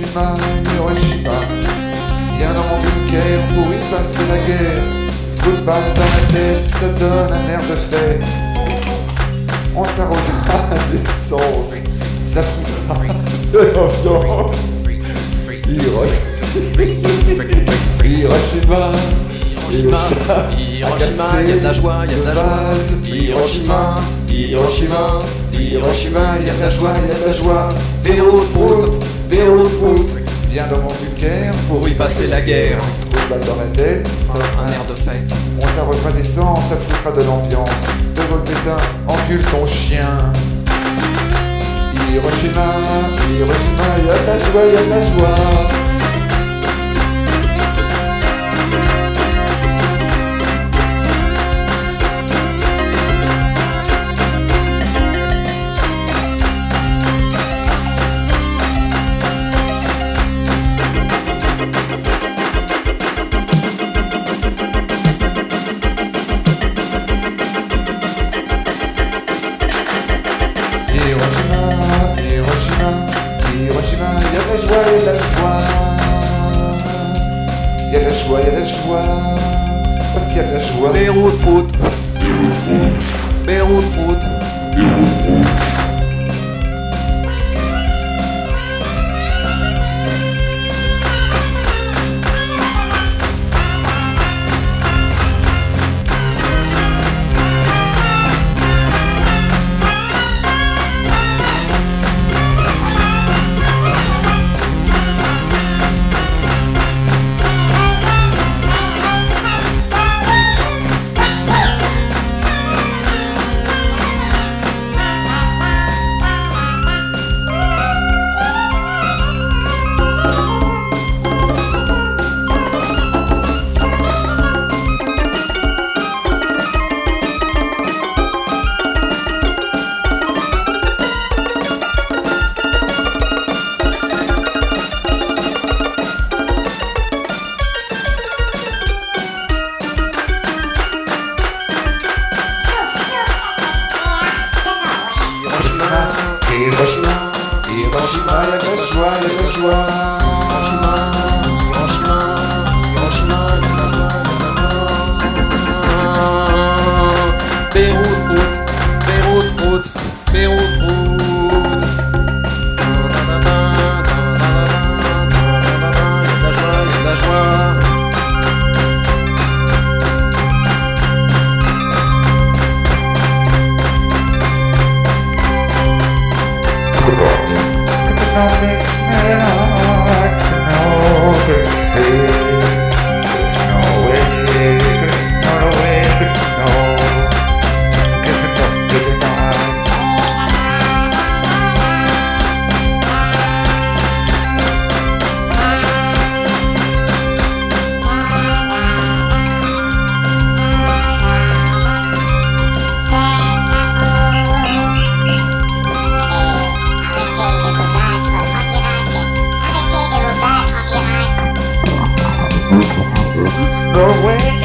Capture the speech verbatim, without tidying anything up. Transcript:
Hiroshima, Hiroshima, viens dans mon bunker pour y passer la guerre. Coup de balle dans la tête, ça donne un air de fête. On s'arrosera d'essence, ça foutra de l'ambiance. Hiroshima, Hiroshima, Hiroshima, Hiroshima, y'a de la joie, y'a de la joie. Hiroshima, Hiroshima, Hiroshima, y'a de la joie, y'a de la joie. Beyrouth, Beyrouth, Beyrouth, Beyrouth, viens dans mon bunker Pour y passer la guerre, trop de balles dans la tête, ça un air de fête. on s'arrosera d'essence, ça foutra de l'ambiance. De vol pétain, encule ton chien. Hiroshima, Hiroshima, y'a de la joie, y'a de la joie. Hiroshima, Hiroshima, Hiroshima, y'a de la joie, y'a de la joie. Y'a de la joie, y'a de la joie. Parce qu'il y a de la joie. Beyrouth, Beyrouth, Beyrouth, Beyrouth. Hiroshima, Hiroshima, y'a de la joie, y'a de la joie. Hiroshima, Hiroshima, Hiroshima, y'a de la joie, y'a de la joie. Beyrouth, Beyrouth, Beyrouth, Beyrouth, Beyrouth. Y'a de la joie, y'a de la joie. No way.